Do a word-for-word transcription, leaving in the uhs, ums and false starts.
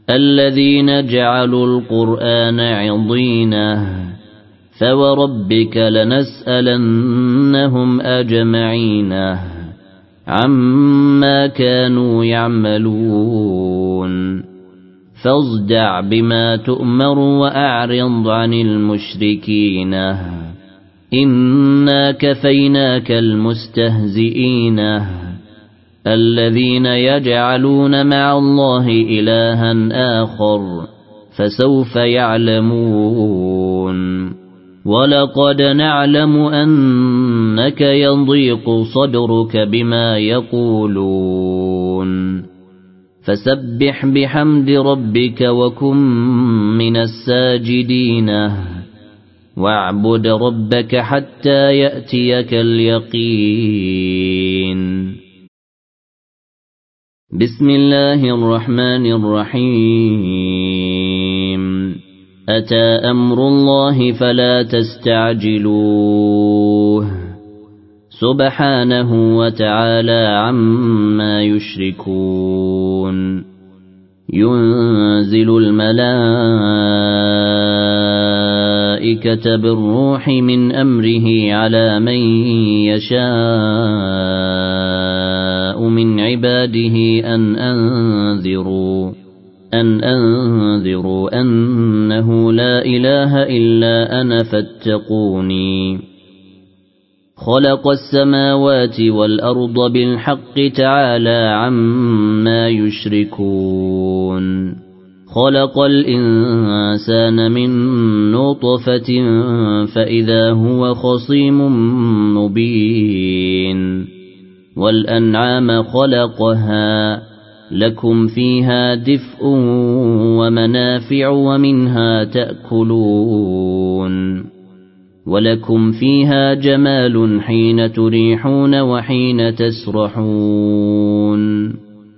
الذين جعلوا القرآن عضينه فوربك لنسألنهم أجمعين عما كانوا يعملون فاصدع بما تؤمر وأعرض عن المشركين إنا كفيناك المستهزئين الذين يجعلون مع الله إلها آخر فسوف يعلمون ولقد نعلم أنك يضيق صدرك بما يقولون فسبح بحمد ربك وكن من الساجدين واعبد ربك حتى يأتيك اليقين. بسم الله الرحمن الرحيم. أتى أمر الله فلا تستعجلوه سبحانه وتعالى عما يشركون. ينزل الملائكة بالروح من أمره على من يشاء من عباده أن أنذروا أن أنذروا أنه لا إله إلا أنا فاتقوني. خلق السماوات والأرض بالحق تعالى عما يشركون. خلق الإنسان من نطفة فإذا هو خصيم مبين. والأنعام خلقها لكم فيها دفء ومنافع ومنها تأكلون ولكم فيها جمال حين تريحون وحين تسرحون.